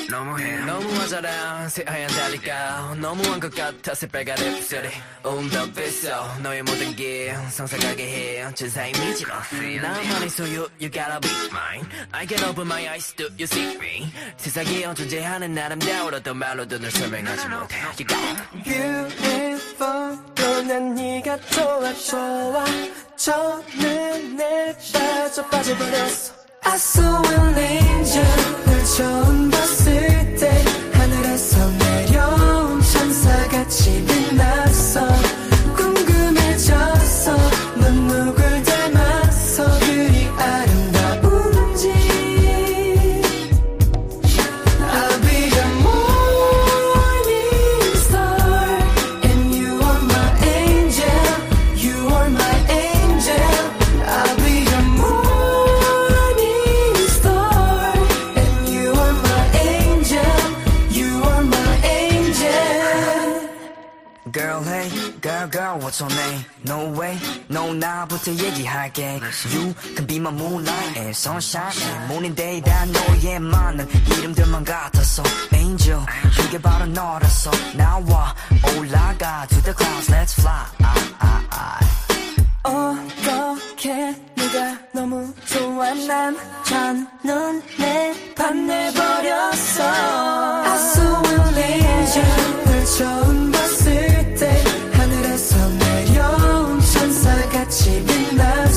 너무하잖아 새하얀 달리가 너무한 것 같아 새빨간 립스리 온더빛소 너의 모든 게 상상하게 해 천사의 미지로 나만의 소유 You gotta be mine I can open my eyes do you see me 세상에 존재하는 아름다운 어떤 말로도 널 설명하지 못해 You got Beautiful 또난 네가 좋아 첫눈에 빠져버렸어 I saw an angel 널 처음 봤을 때 하늘에서 내려온 천사같이 빛났어 궁금해졌어 넌 누굴 닮았어 그리 아름다운지 I'll be your morning star and you are my angel You are my angel I'll be your morning star and you are my angel You are my angel Girl, hey, girl, what's your name? No way, no 나부터 얘기할게 You can be my moonlight and sunshine and morning day 다 너의 많은 이름들만 같았어 Angel, 그게 바로 너라서 나와 올라가 to the clouds, let's fly 어떻게 네가 너무 좋아 난 첫눈에 반해버렸어 I saw an angel 널 처음 봤을 때 하늘에서 내려온 천사같이 빛났어